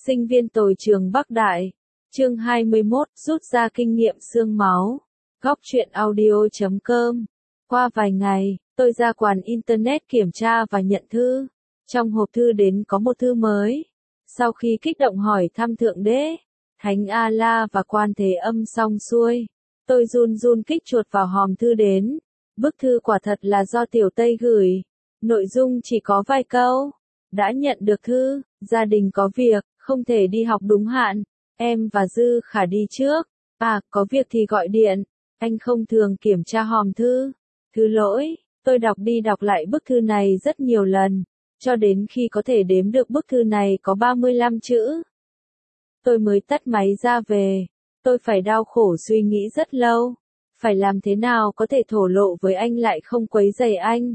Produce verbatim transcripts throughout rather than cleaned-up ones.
Sinh viên tồi trường Bắc Đại. Chương hai mươi mốt, rút ra kinh nghiệm xương máu. Góc truyện audio chấm com. Qua vài ngày, tôi ra quán internet kiểm tra và nhận thư. Trong hộp thư đến có một thư mới. Sau khi kích động hỏi thăm Thượng Đế, Thánh A-la và Quan Thế Âm xong xuôi, tôi run run kích chuột vào hòm thư đến. Bức thư quả thật là do Tiểu Tây gửi. Nội dung chỉ có vài câu. Đã nhận được thư, gia đình có việc, không thể đi học đúng hạn. Em và Dư Khả đi trước. À, có việc thì gọi điện. Anh không thường kiểm tra hòm thư. Thứ lỗi, tôi đọc đi đọc lại bức thư này rất nhiều lần, cho đến khi có thể đếm được bức thư này có ba mươi lăm chữ. Tôi mới tắt máy ra về. Tôi phải đau khổ suy nghĩ rất lâu. Phải làm thế nào có thể thổ lộ với anh lại không quấy rầy anh.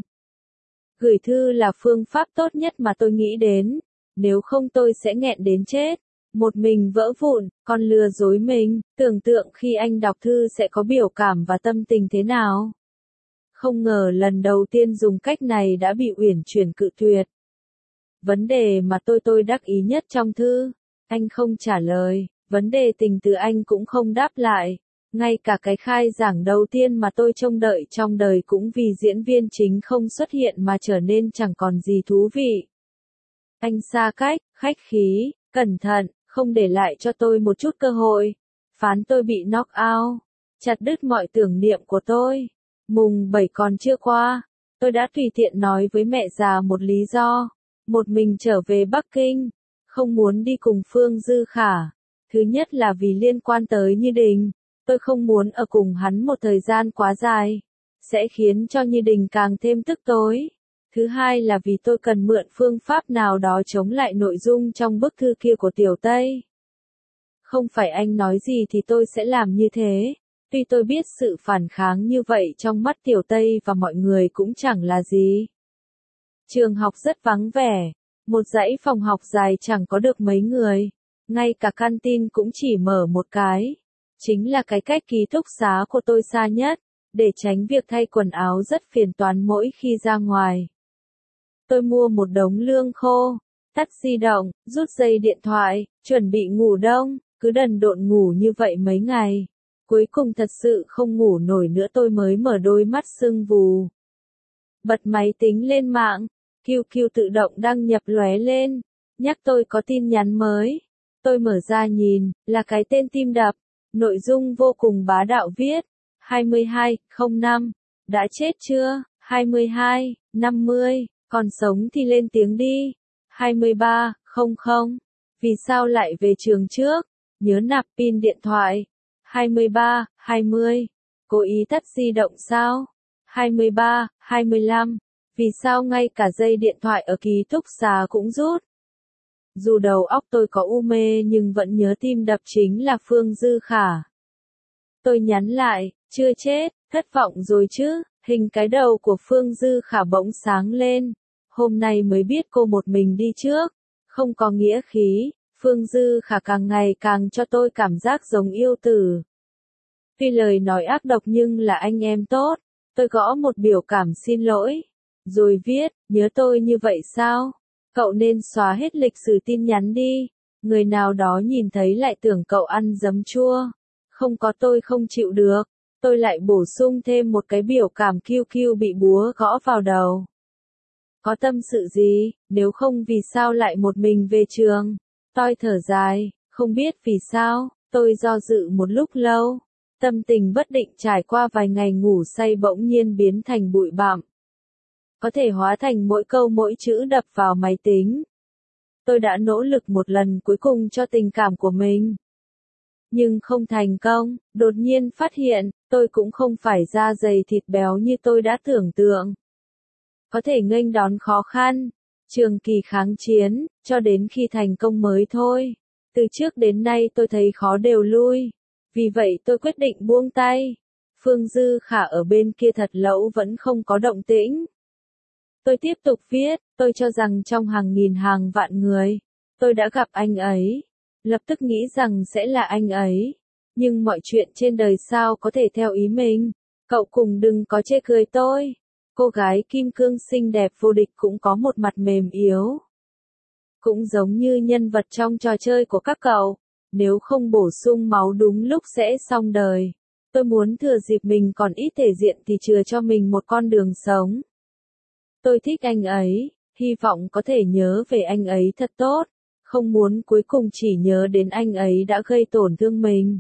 Gửi thư là phương pháp tốt nhất mà tôi nghĩ đến. Nếu không tôi sẽ nghẹn đến chết. Một mình vỡ vụn, còn lừa dối mình. Tưởng tượng khi anh đọc thư sẽ có biểu cảm và tâm tình thế nào. Không ngờ lần đầu tiên dùng cách này đã bị uyển chuyển cự tuyệt. Vấn đề mà tôi tôi đắc ý nhất trong thư, anh không trả lời. Vấn đề tình từ anh cũng không đáp lại. Ngay cả cái khai giảng đầu tiên mà tôi trông đợi trong đời cũng vì diễn viên chính không xuất hiện mà trở nên chẳng còn gì thú vị. Anh xa cách, khách khí, cẩn thận, không để lại cho tôi một chút cơ hội. Phán tôi bị knock out, chặt đứt mọi tưởng niệm của tôi. Mùng bảy còn chưa qua, tôi đã tùy tiện nói với mẹ già một lý do. Một mình trở về Bắc Kinh, không muốn đi cùng Phương Dư Khả. Thứ nhất là vì liên quan tới Như Đình. Tôi không muốn ở cùng hắn một thời gian quá dài, sẽ khiến cho Như Đình càng thêm tức tối. Thứ hai là vì tôi cần mượn phương pháp nào đó chống lại nội dung trong bức thư kia của Tiểu Tây. Không phải anh nói gì thì tôi sẽ làm như thế. Tuy tôi biết sự phản kháng như vậy trong mắt Tiểu Tây và mọi người cũng chẳng là gì. Trường học rất vắng vẻ, một dãy phòng học dài chẳng có được mấy người, ngay cả canteen cũng chỉ mở một cái. Chính là cái cách ký túc xá của tôi xa nhất, để tránh việc thay quần áo rất phiền toán mỗi khi ra ngoài. Tôi mua một đống lương khô, tắt di động, rút dây điện thoại, chuẩn bị ngủ đông, cứ đần độn ngủ như vậy mấy ngày. Cuối cùng thật sự không ngủ nổi nữa tôi mới mở đôi mắt sưng vù. Bật máy tính lên mạng, quy quy tự động đăng nhập lóe lên, nhắc tôi có tin nhắn mới. Tôi mở ra nhìn, là cái tên tim đập. Nội dung vô cùng bá đạo viết, hai mươi hai, không năm, đã chết chưa, hai mươi hai, năm mươi, còn sống thì lên tiếng đi, hai mươi ba, không không, vì sao lại về trường trước, nhớ nạp pin điện thoại, hai mươi ba, hai mươi, cố ý tắt di động sao, hai mươi ba, hai mươi lăm, vì sao ngay cả dây điện thoại ở ký túc xá cũng rút. Dù đầu óc tôi có u mê nhưng vẫn nhớ tim đập chính là Phương Dư Khả. Tôi nhắn lại, chưa chết, thất vọng rồi chứ, hình cái đầu của Phương Dư Khả bỗng sáng lên. Hôm nay mới biết cô một mình đi trước, không có nghĩa khí, Phương Dư Khả càng ngày càng cho tôi cảm giác giống yêu tử. Tuy lời nói ác độc nhưng là anh em tốt, tôi gõ một biểu cảm xin lỗi. Rồi viết, nhớ tôi như vậy sao? Cậu nên xóa hết lịch sử tin nhắn đi, người nào đó nhìn thấy lại tưởng cậu ăn giấm chua. Không có tôi không chịu được, tôi lại bổ sung thêm một cái biểu cảm kiu kiu bị búa gõ vào đầu. Có tâm sự gì, nếu không vì sao lại một mình về trường? Tôi thở dài, không biết vì sao, tôi do dự một lúc lâu. Tâm tình bất định trải qua vài ngày ngủ say bỗng nhiên biến thành bụi bặm. Có thể hóa thành mỗi câu mỗi chữ đập vào máy tính. Tôi đã nỗ lực một lần cuối cùng cho tình cảm của mình. Nhưng không thành công, đột nhiên phát hiện, tôi cũng không phải da dày thịt béo như tôi đã tưởng tượng. Có thể nghênh đón khó khăn, trường kỳ kháng chiến, cho đến khi thành công mới thôi. Từ trước đến nay tôi thấy khó đều lui. Vì vậy tôi quyết định buông tay. Phương Dư Khả ở bên kia thật lâu vẫn không có động tĩnh. Tôi tiếp tục viết, tôi cho rằng trong hàng nghìn hàng vạn người, tôi đã gặp anh ấy. Lập tức nghĩ rằng sẽ là anh ấy. Nhưng mọi chuyện trên đời sao có thể theo ý mình. Cậu cùng đừng có chê cười tôi. Cô gái kim cương xinh đẹp vô địch cũng có một mặt mềm yếu. Cũng giống như nhân vật trong trò chơi của các cậu, nếu không bổ sung máu đúng lúc sẽ xong đời. Tôi muốn thừa dịp mình còn ít thể diện thì chừa cho mình một con đường sống. Tôi thích anh ấy, hy vọng có thể nhớ về anh ấy thật tốt, không muốn cuối cùng chỉ nhớ đến anh ấy đã gây tổn thương mình.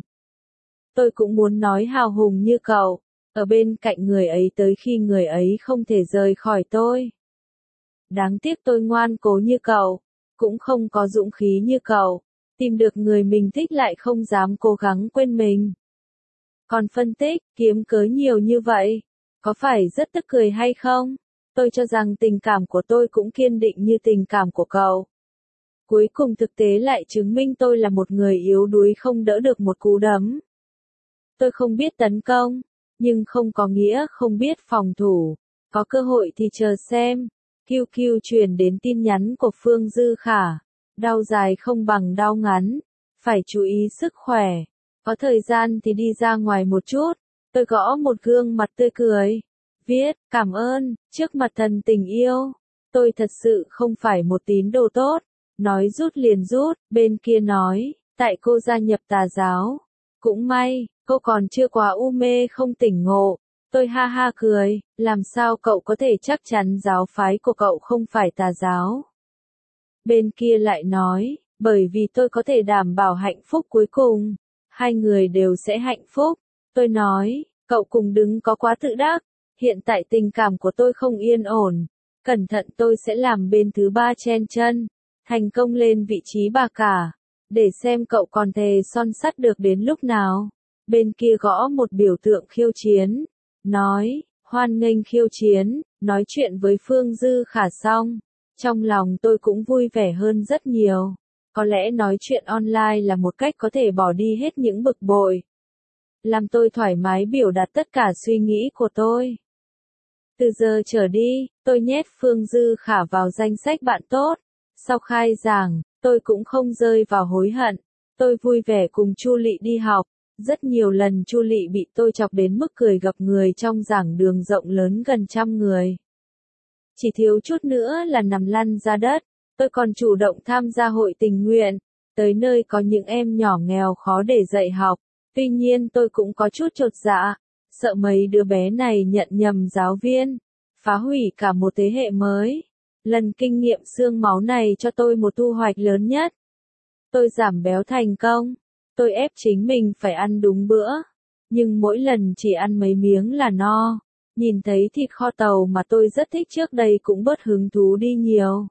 Tôi cũng muốn nói hào hùng như cậu, ở bên cạnh người ấy tới khi người ấy không thể rời khỏi tôi. Đáng tiếc tôi ngoan cố như cậu, cũng không có dũng khí như cậu, tìm được người mình thích lại không dám cố gắng quên mình. Còn phân tích, kiếm cớ nhiều như vậy, có phải rất tức cười hay không? Tôi cho rằng tình cảm của tôi cũng kiên định như tình cảm của cậu. Cuối cùng thực tế lại chứng minh tôi là một người yếu đuối không đỡ được một cú đấm. Tôi không biết tấn công, nhưng không có nghĩa không biết phòng thủ. Có cơ hội thì chờ xem. Q Q truyền đến tin nhắn của Phương Dư Khả. Đau dài không bằng đau ngắn. Phải chú ý sức khỏe. Có thời gian thì đi ra ngoài một chút. Tôi gõ một gương mặt tươi cười. Viết, cảm ơn, trước mặt thần tình yêu. Tôi thật sự không phải một tín đồ tốt. Nói rút liền rút, bên kia nói, tại cô gia nhập tà giáo. Cũng may, cô còn chưa quá u mê không tỉnh ngộ. Tôi ha ha cười, làm sao cậu có thể chắc chắn giáo phái của cậu không phải tà giáo? Bên kia lại nói, bởi vì tôi có thể đảm bảo hạnh phúc cuối cùng. Hai người đều sẽ hạnh phúc. Tôi nói, cậu cùng đừng có quá tự đắc. Hiện tại tình cảm của tôi không yên ổn. Cẩn thận tôi sẽ làm bên thứ ba chen chân. Thành công lên vị trí bà cả. Để xem cậu còn thề son sắt được đến lúc nào. Bên kia gõ một biểu tượng khiêu chiến. Nói, hoan nghênh khiêu chiến, nói chuyện với Phương Dư Khả xong. Trong lòng tôi cũng vui vẻ hơn rất nhiều. Có lẽ nói chuyện online là một cách có thể bỏ đi hết những bực bội. Làm tôi thoải mái biểu đạt tất cả suy nghĩ của tôi. Từ giờ trở đi, tôi nhét Phương Dư Khả vào danh sách bạn tốt. Sau khai giảng, tôi cũng không rơi vào hối hận. Tôi vui vẻ cùng Chu Lị đi học. Rất nhiều lần Chu Lị bị tôi chọc đến mức cười gập người trong giảng đường rộng lớn gần trăm người. Chỉ thiếu chút nữa là nằm lăn ra đất. Tôi còn chủ động tham gia hội tình nguyện, tới nơi có những em nhỏ nghèo khó để dạy học. Tuy nhiên tôi cũng có chút chột dạ, sợ mấy đứa bé này nhận nhầm giáo viên, phá hủy cả một thế hệ mới. Lần kinh nghiệm xương máu này cho tôi một thu hoạch lớn nhất. Tôi giảm béo thành công. Tôi ép chính mình phải ăn đúng bữa. Nhưng mỗi lần chỉ ăn mấy miếng là no. Nhìn thấy thịt kho tàu mà tôi rất thích trước đây cũng bớt hứng thú đi nhiều.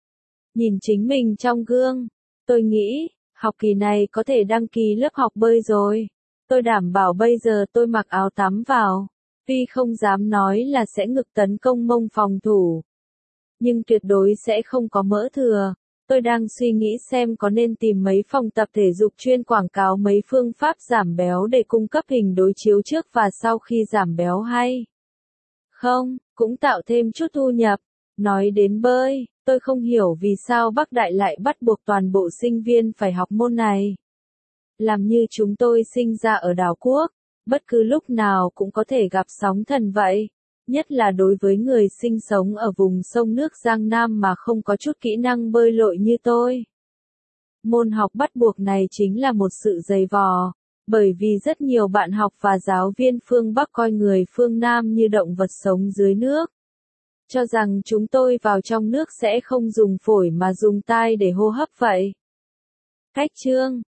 Nhìn chính mình trong gương. Tôi nghĩ, học kỳ này có thể đăng ký lớp học bơi rồi. Tôi đảm bảo bây giờ tôi mặc áo tắm vào. Tuy không dám nói là sẽ ngực tấn công mông phòng thủ. Nhưng tuyệt đối sẽ không có mỡ thừa. Tôi đang suy nghĩ xem có nên tìm mấy phòng tập thể dục chuyên quảng cáo mấy phương pháp giảm béo để cung cấp hình đối chiếu trước và sau khi giảm béo hay không, cũng tạo thêm chút thu nhập. Nói đến bơi, tôi không hiểu vì sao Bắc Đại lại bắt buộc toàn bộ sinh viên phải học môn này. Làm như chúng tôi sinh ra ở đảo quốc, bất cứ lúc nào cũng có thể gặp sóng thần vậy. Nhất là đối với người sinh sống ở vùng sông nước Giang Nam mà không có chút kỹ năng bơi lội như tôi. Môn học bắt buộc này chính là một sự dày vò, bởi vì rất nhiều bạn học và giáo viên phương Bắc coi người phương Nam như động vật sống dưới nước. Cho rằng chúng tôi vào trong nước sẽ không dùng phổi mà dùng tai để hô hấp vậy. Cách chương